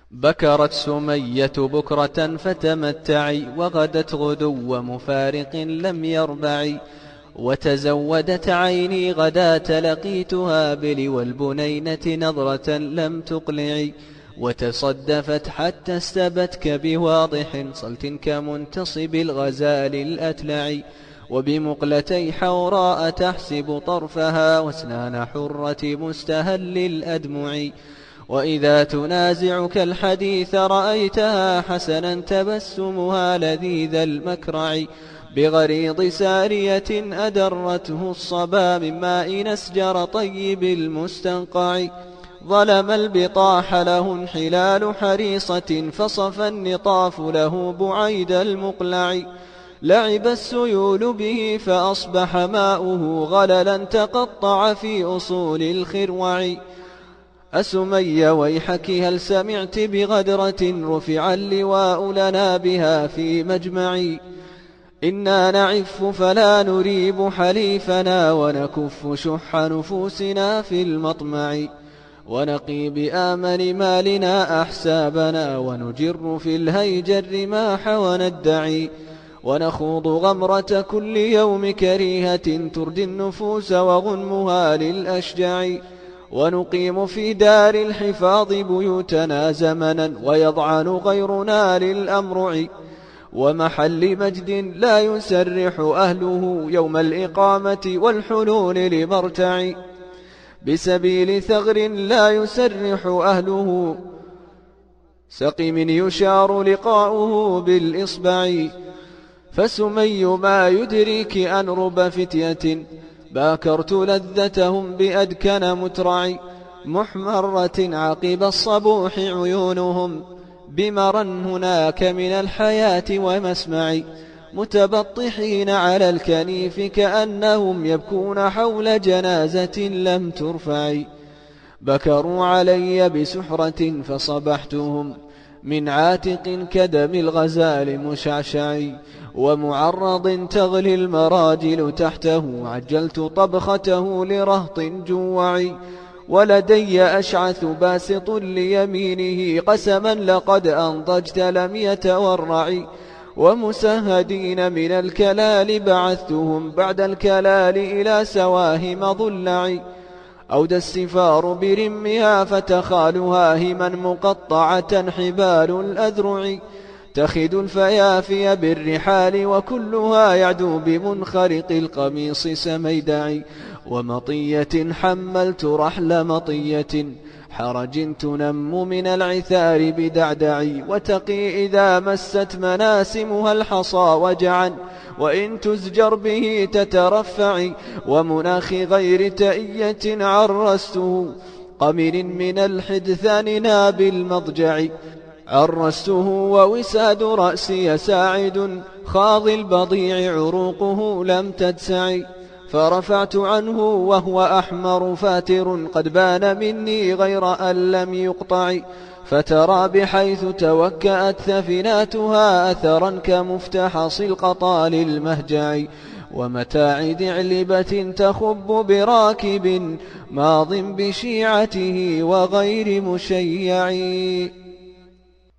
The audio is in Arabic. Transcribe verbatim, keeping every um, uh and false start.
بكرت سمية بكرة فتمتعي، وغدت غدو مفارق لم يربعي. وتزودت عيني غداة لقيتها بل والبنينة نظرة لم تقلعي. وتصدفت حتى استبتك بواضح صلت كمنتصب الغزال الأتلع. وبمقلتي حوراء تحسب طرفها واسنان حرة مستهل الأدمع. وإذا تنازعك الحديث رأيتها حسنا تبسمها لذيذ المكرع. بغريض سارية أدرته الصبا من ماء نسجر طيب المستنقع. ظلم البطاح له انحلال حريصة فصفى النطاف له بعيد المقلع. لعب السيول به فأصبح ماؤه غللا تقطع في أصول الخروع. أسمي ويحك هل سمعت بغدرة رفع اللواء لنا بها في مجمع. إنا نعف فلا نريب حليفنا ونكف شح نفوسنا في المطمع. ونقي بآمن مالنا أحسابنا ونجر في الهيج الرماح وندعي. ونخوض غمرة كل يوم كريهة تردي النفوس وغنمها للأشجع. ونقيم في دار الحفاظ بيوتنا زمنا ويضعن غيرنا للأمرع. ومحل مجد لا يسرح أهله يوم الإقامة والحلول لمرتع. بسبيل ثغر لا يسرح أهله سقم يشار لقاؤه بالإصبع. فسمي ما يدريك أن رب فتية باكرت لذتهم بأدكن مترع. محمرة عقب الصبوح عيونهم بمرا هناك من الحياة ومسمع. متبطحين على الكنيف كأنهم يبكون حول جنازة لم ترفع. بكروا علي بسحرة فصبحتهم من عاتق كدم الغزال مشعشع. ومعرض تغلي المراجل تحته عجلت طبخته لرهط جوع. ولدي أشعث باسط ليمينه قسما لقد أنضجت لم يتورع. ومسهدين من الكلال بعثتهم بعد الكلال إلى سواهم ضلع. أودى السفار برمها فتخالها هما مقطعة حبال الأذرع. تخد الفيافي بالرحال وكلها يعدو بمنخرق القميص سميدع. ومطية حملت رحل مطية حرج تنم من العثار بدعدع. وتقي إذا مست مناسمها الحصى وجعا وإن تزجر به تترفع. ومناخ غير تئية عرسته قمر من الحدثان ناب المضجع. عرسته ووساد رأسي ساعد خاض البضيع عروقه لم تدسع. فرفعت عنه وهو أحمر فاتر قد بان مني غير أن لم يقطع. فترى بحيث توكأت ثفناتها أثرا كمفتحص القطال المهجع. ومتاع دعلبة تخب براكب ماض بشيعته وغير مشيع.